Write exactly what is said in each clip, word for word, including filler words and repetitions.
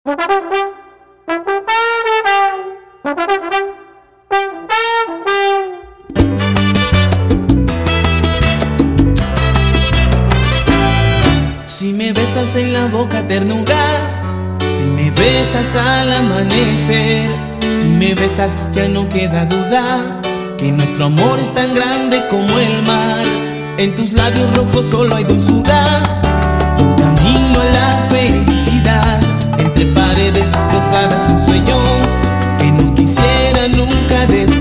Si me besas en la boca ternura, si me besas al amanecer, si me besas ya no queda duda que nuestro amor es tan grande como el mar. En tus labios rojos solo hay dulzura y un camino a la felicidad. Entre paredes rosadas un sueño que no quisiera nunca despertar.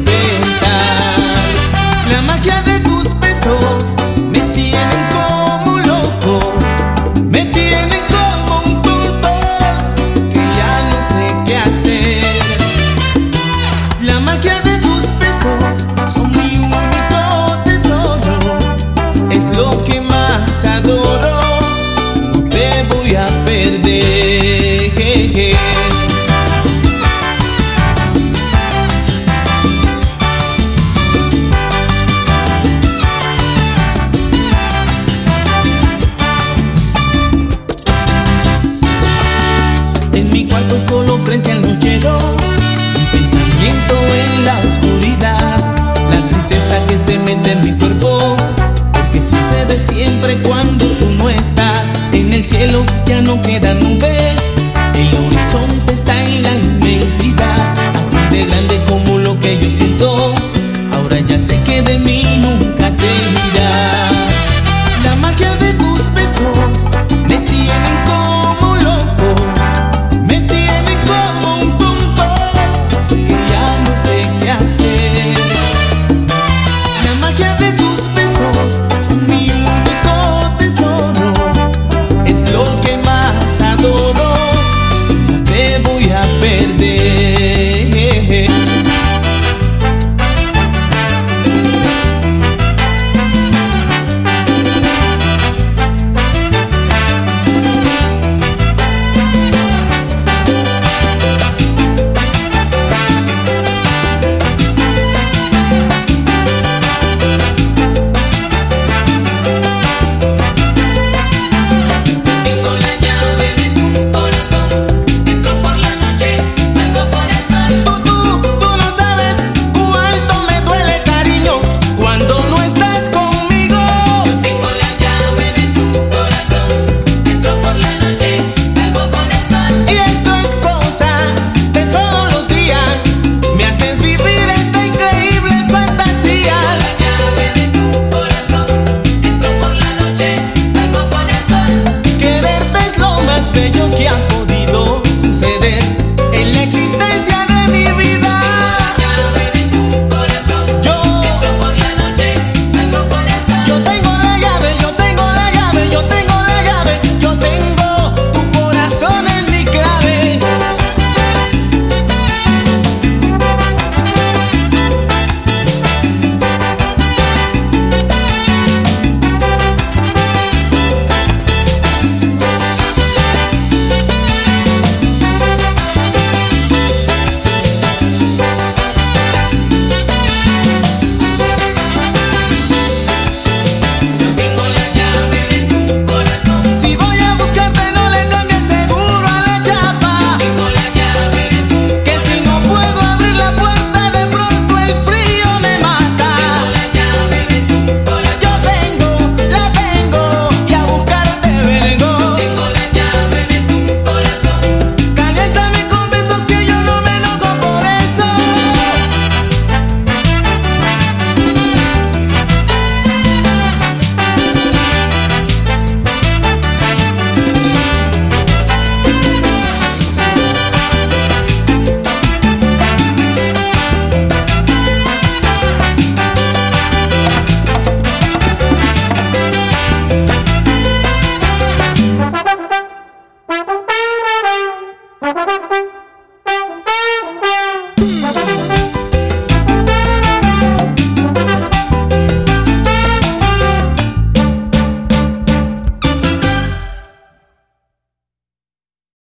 La magia de tus besos me tienen como loco, me tienen como un tonto que ya no sé qué hacer. La magia de tus besos son mi único tesoro, es lo que más adoro, no te voy a perder. Jeje. En mi cuarto solo frente al nochero, un pensamiento en la oscuridad, la tristeza que se mete en mi cuerpo, porque sucede siempre cuando tú no estás. En el cielo ya no queda nada.